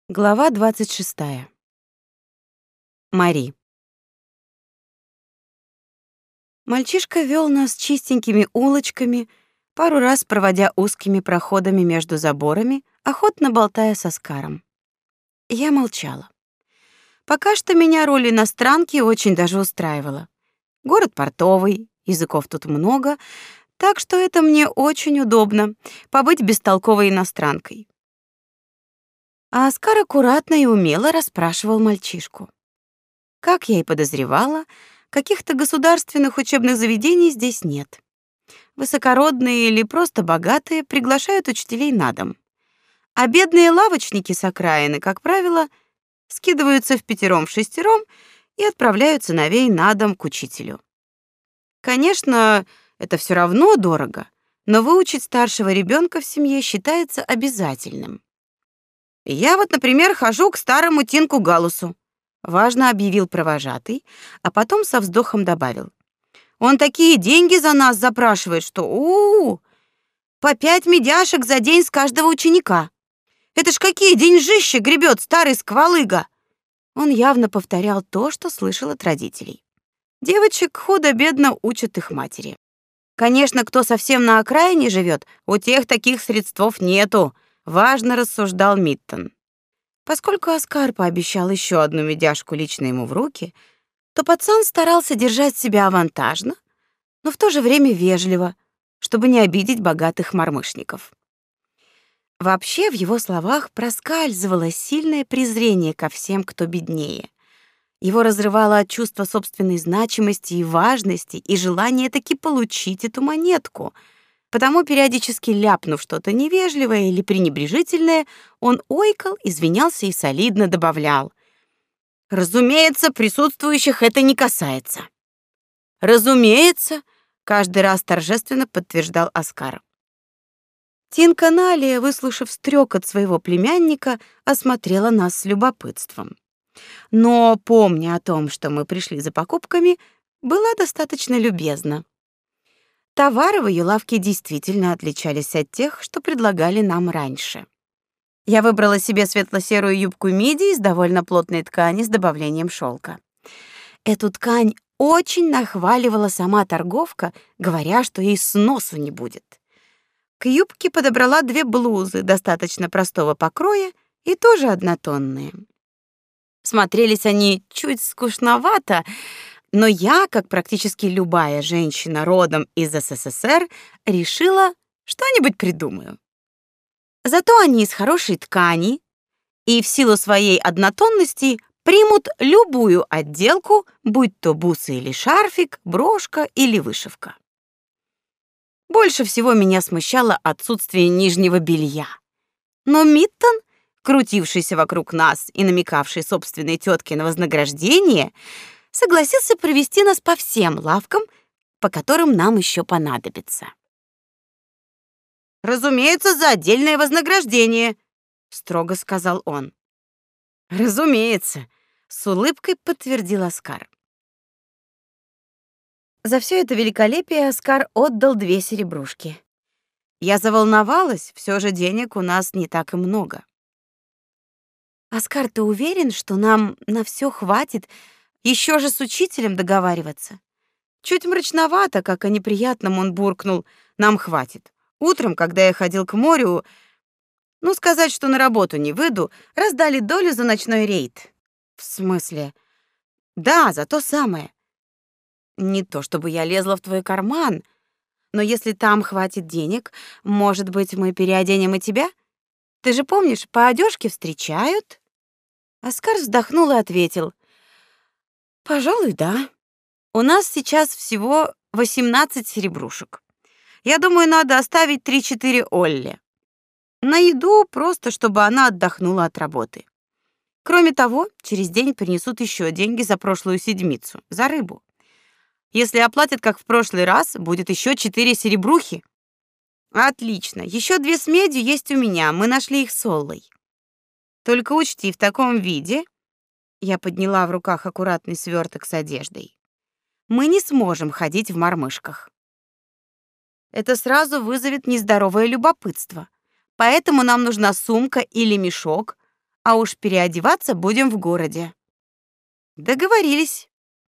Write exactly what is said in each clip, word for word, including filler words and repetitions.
Глава двадцать шестая. Мари. Мальчишка вел нас чистенькими улочками, пару раз проводя узкими проходами между заборами, охотно болтая с Оскаром. Я молчала. Пока что меня роль иностранки очень даже устраивала. Город портовый, языков тут много, так что это мне очень удобно — побыть бестолковой иностранкой. А Оскар аккуратно и умело расспрашивал мальчишку. Как я и подозревала, каких-то государственных учебных заведений здесь нет. Высокородные или просто богатые приглашают учителей на дом. А бедные лавочники с окраины, как правило, скидываются впятером-шестером и отправляют сыновей на дом к учителю. Конечно, это все равно дорого, но выучить старшего ребенка в семье считается обязательным. Я вот, например, хожу к старому Тинку Галусу, важно объявил провожатый, а потом со вздохом добавил: он такие деньги за нас запрашивает, что у-у-у, по пять медяшек за день с каждого ученика. Это ж какие деньжища гребет старый сквалыга. Он явно повторял то, что слышал от родителей. Девочек худо-бедно учат их матери. Конечно, кто совсем на окраине живет, у тех таких средств нету, важно рассуждал Миттон. Поскольку Оскар пообещал еще одну медяшку лично ему в руки, то пацан старался держать себя авантажно, но в то же время вежливо, чтобы не обидеть богатых мормышников. Вообще в его словах проскальзывало сильное презрение ко всем, кто беднее. Его разрывало от чувства собственной значимости и важности и желания таки получить эту монетку. Потому, периодически ляпнув что-то невежливое или пренебрежительное, он ойкал, извинялся и солидно добавлял: разумеется, присутствующих это не касается. Разумеется, каждый раз торжественно подтверждал Оскар. Тинка Налия, выслушав стрекот своего племянника, осмотрела нас с любопытством. Но, помня о том, что мы пришли за покупками, была достаточно любезна. Товары в ее лавке действительно отличались от тех, что предлагали нам раньше. Я выбрала себе светло-серую юбку миди из довольно плотной ткани с добавлением шелка. Эту ткань очень нахваливала сама торговка, говоря, что ей сносу не будет. К юбке подобрала две блузы достаточно простого покроя и тоже однотонные. Смотрелись они чуть скучновато, но я, как практически любая женщина родом из СССР, решила, что-нибудь придумаю. Зато они из хорошей ткани и в силу своей однотонности примут любую отделку, будь то бусы или шарфик, брошка или вышивка. Больше всего меня смущало отсутствие нижнего белья. Но Миттон, крутившийся вокруг нас и намекавший собственной тетке на вознаграждение, согласился провести нас по всем лавкам, по которым нам еще понадобится. Разумеется, за отдельное вознаграждение, строго сказал он. Разумеется, с улыбкой подтвердил Оскар. За все это великолепие Оскар отдал две серебрушки. Я заволновалась, все же денег у нас не так и много. Оскар, ты уверен, что нам на все хватит? Еще же с учителем договариваться. Чуть мрачновато, как о неприятном он буркнул: нам хватит. Утром, когда я ходил к морю, ну, сказать, что на работу не выйду, раздали долю за ночной рейд. В смысле? Да, за то самое. Не то чтобы я лезла в твой карман, но если там хватит денег, может быть, мы переоденем и тебя? Ты же помнишь, по одежке встречают? Оскар вздохнул и ответил: пожалуй, да. У нас сейчас всего восемнадцать серебрушек. Я думаю, надо оставить три-четыре Олле. На еду, просто чтобы она отдохнула от работы. Кроме того, через день принесут еще деньги за прошлую седмицу, за рыбу. Если оплатят, как в прошлый раз, будет еще четыре серебрухи. Отлично, еще две с медью есть у меня, мы нашли их с Оллой. Только учти, в таком виде, я подняла в руках аккуратный сверток с одеждой, мы не сможем ходить в мормышках. Это сразу вызовет нездоровое любопытство. Поэтому нам нужна сумка или мешок, а уж переодеваться будем в городе. Договорились.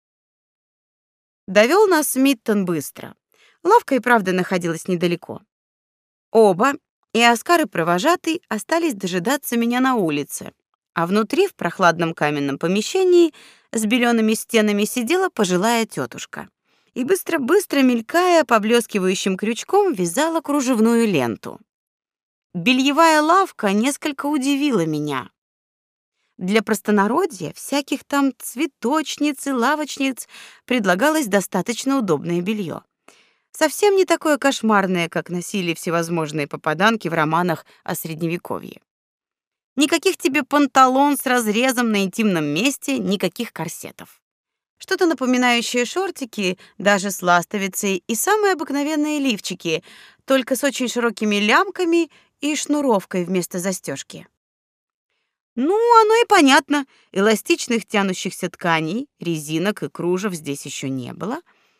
Довел нас Миттон быстро. Лавка и правда находилась недалеко. Оба, и Оскар, и провожатый, остались дожидаться меня на улице, а внутри, в прохладном каменном помещении с белеными стенами, сидела пожилая тетушка и быстро-быстро, мелькая поблескивающим крючком, вязала кружевную ленту. Бельевая лавка несколько удивила меня. Для простонародья, всяких там цветочниц и лавочниц, предлагалось достаточно удобное белье. Совсем не такое кошмарное, как носили всевозможные попаданки в романах о Средневековье. Никаких тебе панталон с разрезом на интимном месте, никаких корсетов. Что-то напоминающее шортики, даже с ластовицей, и самые обыкновенные лифчики, только с очень широкими лямками и шнуровкой вместо застежки. Ну, оно и понятно. Эластичных тянущихся тканей, резинок и кружев здесь еще не было,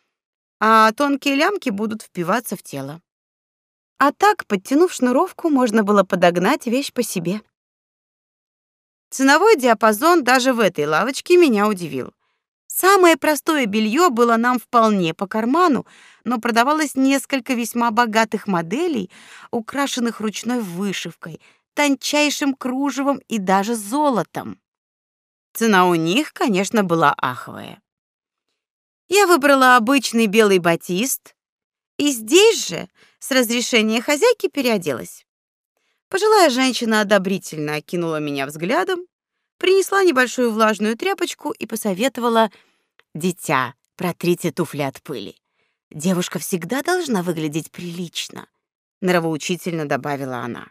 а тонкие лямки будут впиваться в тело. А так, подтянув шнуровку, можно было подогнать вещь по себе. Ценовой диапазон даже в этой лавочке меня удивил. Самое простое белье было нам вполне по карману, но продавалось несколько весьма богатых моделей, украшенных ручной вышивкой, тончайшим кружевом и даже золотом. Цена у них, конечно, была аховая. Я выбрала обычный белый батист и здесь же, с разрешения хозяйки, переоделась. Пожилая женщина одобрительно окинула меня взглядом, принесла небольшую влажную тряпочку и посоветовала: «Дитя, протрите туфли от пыли. Девушка всегда должна выглядеть прилично», — нравоучительно добавила она.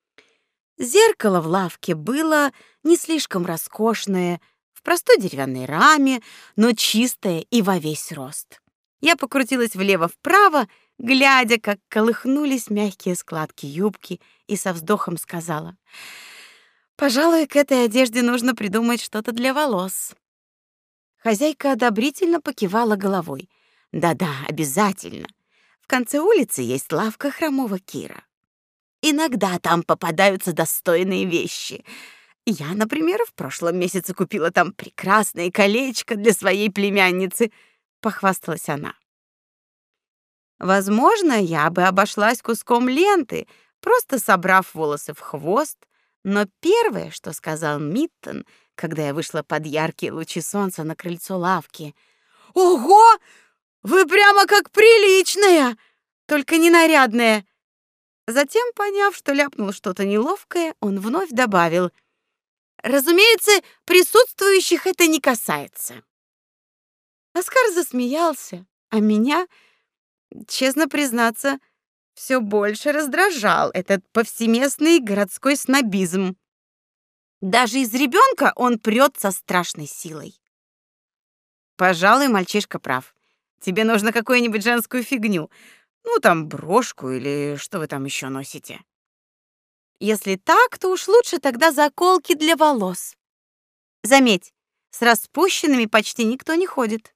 Зеркало в лавке было не слишком роскошное, в простой деревянной раме, но чистое и во весь рост. Я покрутилась влево-вправо, глядя, как колыхнулись мягкие складки юбки, и со вздохом сказала: «Пожалуй, к этой одежде нужно придумать что-то для волос». Хозяйка одобрительно покивала головой. «Да-да, обязательно. В конце улицы есть лавка хромого Кира. Иногда там попадаются достойные вещи. Я, например, в прошлом месяце купила там прекрасное колечко для своей племянницы», — похвасталась она. Возможно, я бы обошлась куском ленты, просто собрав волосы в хвост, но первое, что сказал Миттон, когда я вышла под яркие лучи солнца на крыльцо лавки: «Ого! Вы прямо как приличная, только не нарядная». Затем, поняв, что ляпнул что-то неловкое, он вновь добавил: «Разумеется, присутствующих это не касается». Оскар засмеялся, а меня, честно признаться, все больше раздражал этот повсеместный городской снобизм. Даже из ребенка он прет со страшной силой. Пожалуй, мальчишка прав. Тебе нужно какую-нибудь женскую фигню. Ну, там, брошку или что вы там еще носите. Если так, то уж лучше тогда заколки для волос. Заметь, с распущенными почти никто не ходит.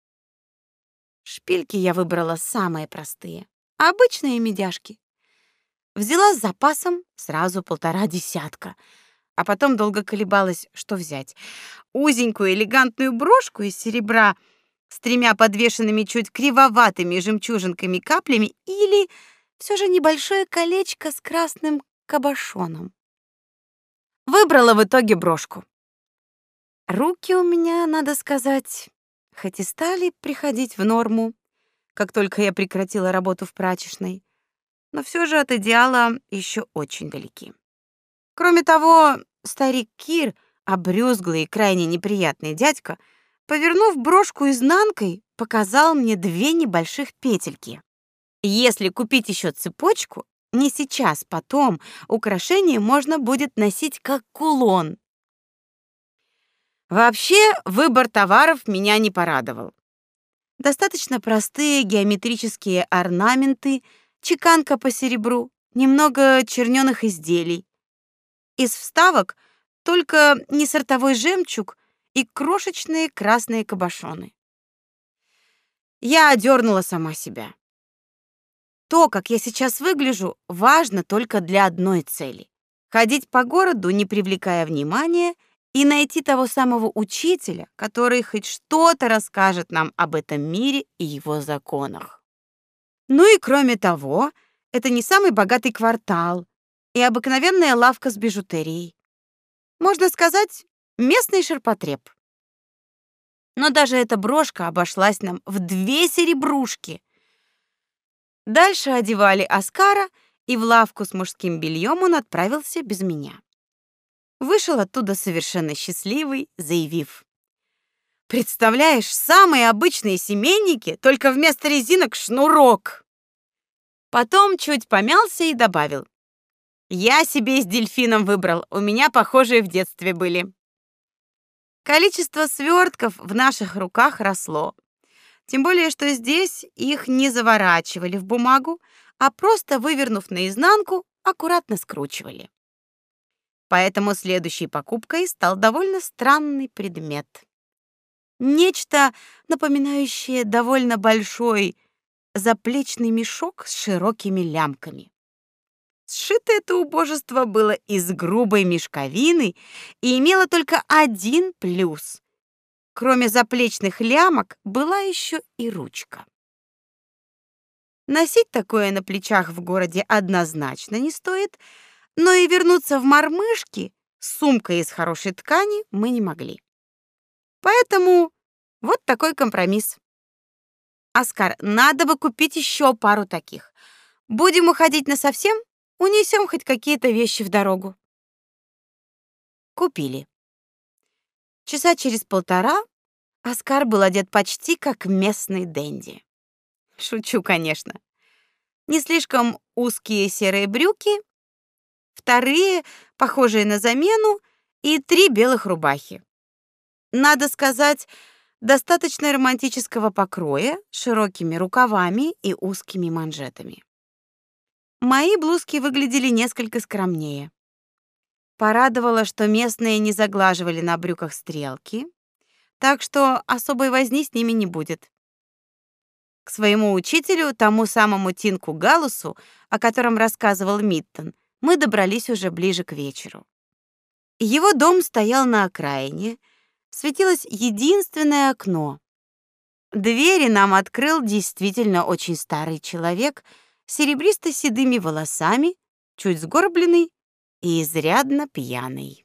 Шпильки я выбрала самые простые, обычные медяшки. Взяла с запасом сразу полтора десятка, а потом долго колебалась, что взять. Узенькую элегантную брошку из серебра с тремя подвешенными чуть кривоватыми жемчужинками-каплями или все же небольшое колечко с красным кабошоном. Выбрала в итоге брошку. Руки у меня, надо сказать, хоть и стали приходить в норму, как только я прекратила работу в прачечной, но все же от идеала еще очень далеки. Кроме того, старик Кир, обрюзглый и крайне неприятный дядька, повернув брошку изнанкой, показал мне две небольших петельки. Если купить еще цепочку, не сейчас, потом, украшение можно будет носить как кулон. Вообще, выбор товаров меня не порадовал. Достаточно простые геометрические орнаменты, чеканка по серебру, немного чернёных изделий. Из вставок только несортовой жемчуг и крошечные красные кабошоны. Я одернула сама себя. То, как я сейчас выгляжу, важно только для одной цели ходить по городу, не привлекая внимания, и найти того самого учителя, который хоть что-то расскажет нам об этом мире и его законах. Ну и кроме того, это не самый богатый квартал и обыкновенная лавка с бижутерией. Можно сказать, местный ширпотреб. Но даже эта брошка обошлась нам в две серебрушки. Дальше одевали Оскара, и в лавку с мужским бельем он отправился без меня. Вышел оттуда совершенно счастливый, заявив: «Представляешь, самые обычные семейники, только вместо резинок шнурок». Потом чуть помялся и добавил: «Я себе с дельфином выбрал, у меня похожие в детстве были». Количество свертков в наших руках росло. Тем более, что здесь их не заворачивали в бумагу, а просто, вывернув наизнанку, аккуратно скручивали. Поэтому следующей покупкой стал довольно странный предмет. Нечто, напоминающее довольно большой заплечный мешок с широкими лямками. Сшито это убожество было из грубой мешковины и имело только один плюс. Кроме заплечных лямок была еще и ручка. Носить такое на плечах в городе однозначно не стоит, но и вернуться в Мормышки с сумкой из хорошей ткани мы не могли. Поэтому вот такой компромисс. Оскар, надо бы купить еще пару таких. Будем уходить насовсем, унесем хоть какие-то вещи в дорогу. Купили. Часа через полтора Оскар был одет почти как местный денди. Шучу, конечно. Не слишком узкие серые брюки, вторые, похожие на замену, и три белых рубахи. Надо сказать, достаточно романтического покроя, с широкими рукавами и узкими манжетами. Мои блузки выглядели несколько скромнее. Порадовало, что местные не заглаживали на брюках стрелки, так что особой возни с ними не будет. К своему учителю, тому самому Тинку Галусу, о котором рассказывал Миттон, мы добрались уже ближе к вечеру. Его дом стоял на окраине, светилось единственное окно. Двери нам открыл действительно очень старый человек с серебристо-седыми волосами, чуть сгорбленный и изрядно пьяный.